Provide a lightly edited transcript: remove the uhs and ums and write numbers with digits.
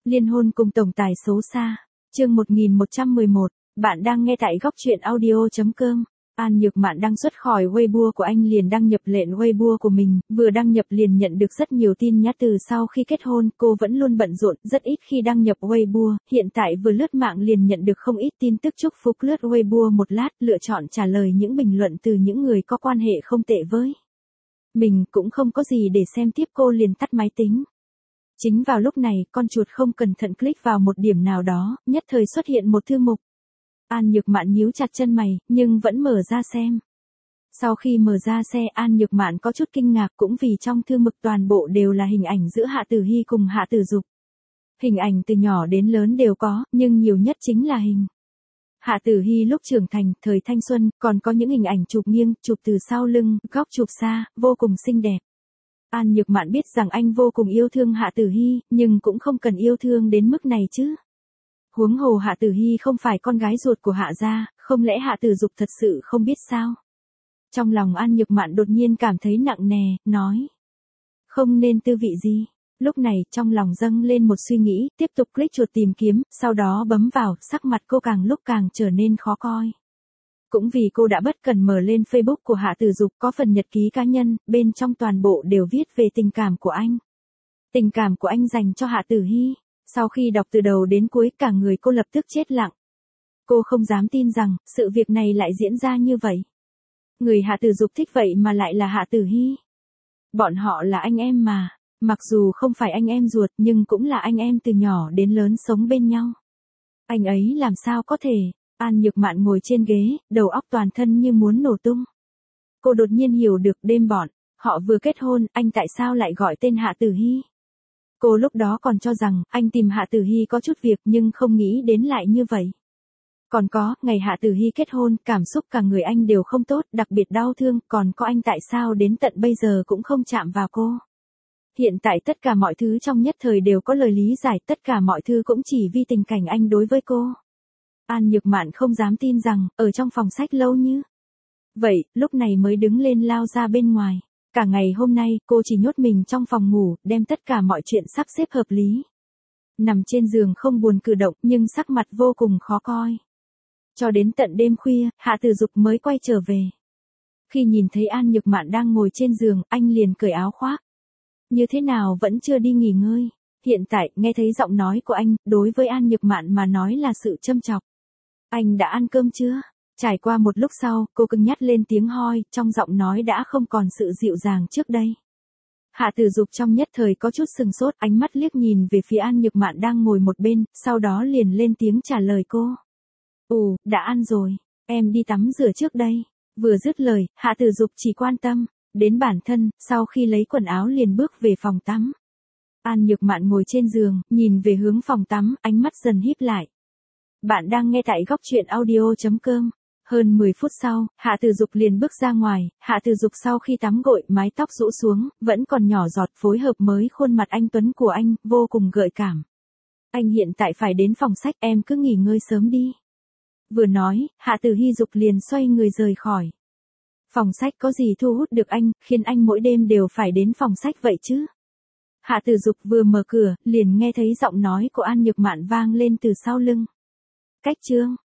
Liên hôn cùng tổng tài xấu xa. Chương 1111, bạn đang nghe tại góc truyện audio.com. An Nhược Mạn đăng xuất khỏi Weibo của anh liền đăng nhập lên Weibo của mình, vừa đăng nhập liền nhận được rất nhiều tin nhắn từ sau khi kết hôn, cô vẫn luôn bận rộn, rất ít khi đăng nhập Weibo, hiện tại vừa lướt mạng liền nhận được không ít tin tức chúc phúc, lướt Weibo một lát, lựa chọn trả lời những bình luận từ những người có quan hệ không tệ với mình, cũng không có gì để xem tiếp, cô liền tắt máy tính. Chính vào lúc này, con chuột không cẩn thận click vào một điểm nào đó, nhất thời xuất hiện một thư mục. An Nhược Mạn nhíu chặt chân mày, nhưng vẫn mở ra xem. Sau khi mở ra xe, An Nhược Mạn có chút kinh ngạc, cũng vì trong thư mục toàn bộ đều là hình ảnh giữa Hạ Tử Hy cùng Hạ Tử Dục. Hình ảnh từ nhỏ đến lớn đều có, nhưng nhiều nhất chính là hình Hạ Tử Hy lúc trưởng thành, thời thanh xuân, còn có những hình ảnh chụp nghiêng, chụp từ sau lưng, góc chụp xa, vô cùng xinh đẹp. An Nhược Mạn biết rằng anh vô cùng yêu thương Hạ Tử Hy, nhưng cũng không cần yêu thương đến mức này chứ. Huống hồ Hạ Tử Hy không phải con gái ruột của Hạ gia, không lẽ Hạ Tử Dục thật sự không biết sao? Trong lòng An Nhược Mạn đột nhiên cảm thấy nặng nề, nói. Không nên tư vị gì. Lúc này, trong lòng dâng lên một suy nghĩ, tiếp tục click chuột tìm kiếm, sau đó bấm vào, sắc mặt cô càng lúc càng trở nên khó coi. Cũng vì cô đã bất cần mở lên Facebook của Hạ Tử Dục, có phần nhật ký cá nhân, bên trong toàn bộ đều viết về tình cảm của anh. Tình cảm của anh dành cho Hạ Tử Hy. Sau khi đọc từ đầu đến cuối, cả người cô lập tức chết lặng. Cô không dám tin rằng, sự việc này lại diễn ra như vậy. Người Hạ Tử Dục thích vậy mà lại là Hạ Tử Hy. Bọn họ là anh em mà. Mặc dù không phải anh em ruột, nhưng cũng là anh em từ nhỏ đến lớn sống bên nhau. Anh ấy làm sao có thể. An Nhược Mạn ngồi trên ghế, đầu óc toàn thân như muốn nổ tung. Cô đột nhiên hiểu được đêm bọn họ vừa kết hôn, anh tại sao lại gọi tên Hạ Tử Hy. Cô lúc đó còn cho rằng, anh tìm Hạ Tử Hy có chút việc nhưng không nghĩ đến lại như vậy. Còn có, ngày Hạ Tử Hy kết hôn, cảm xúc cả người anh đều không tốt, đặc biệt đau thương, còn có anh tại sao đến tận bây giờ cũng không chạm vào cô. Hiện tại tất cả mọi thứ trong nhất thời đều có lời lý giải, tất cả mọi thứ cũng chỉ vì tình cảnh anh đối với cô. An Nhược Mạn không dám tin rằng, ở trong phòng sách lâu như vậy, lúc này mới đứng lên lao ra bên ngoài. Cả ngày hôm nay, cô chỉ nhốt mình trong phòng ngủ, đem tất cả mọi chuyện sắp xếp hợp lý. Nằm trên giường không buồn cử động, nhưng sắc mặt vô cùng khó coi. Cho đến tận đêm khuya, Hạ Tử Dục mới quay trở về. Khi nhìn thấy An Nhược Mạn đang ngồi trên giường, anh liền cởi áo khoác. Như thế nào vẫn chưa đi nghỉ ngơi? Hiện tại, nghe thấy giọng nói của anh, đối với An Nhược Mạn mà nói là sự châm chọc. Anh đã ăn cơm chưa? Trải qua một lúc sau, cô cưng nhắc lên tiếng hoi, trong giọng nói đã không còn sự dịu dàng trước đây. Hạ Tử Dục trong nhất thời có chút sừng sốt, ánh mắt liếc nhìn về phía An Nhược Mạn đang ngồi một bên, sau đó liền lên tiếng trả lời cô. Đã ăn rồi, em đi tắm rửa trước đây. Vừa dứt lời, Hạ Tử Dục chỉ quan tâm đến bản thân, sau khi lấy quần áo liền bước về phòng tắm. An Nhược Mạn ngồi trên giường, nhìn về hướng phòng tắm, ánh mắt dần híp lại. Bạn đang nghe tại góc truyện audio.com. Hơn 10 phút sau, Hạ Tử Dục liền bước ra ngoài, Hạ Tử Dục sau khi tắm gội, mái tóc rũ xuống, vẫn còn nhỏ giọt phối hợp mới khuôn mặt anh tuấn của anh, vô cùng gợi cảm. Anh hiện tại phải đến phòng sách, em cứ nghỉ ngơi sớm đi. Vừa nói, Hạ Tử Hy Dục liền xoay người rời khỏi. Phòng sách có gì thu hút được anh, khiến anh mỗi đêm đều phải đến phòng sách vậy chứ? Hạ Tử Dục vừa mở cửa, liền nghe thấy giọng nói của An Nhược Mạn vang lên từ sau lưng. Cách chương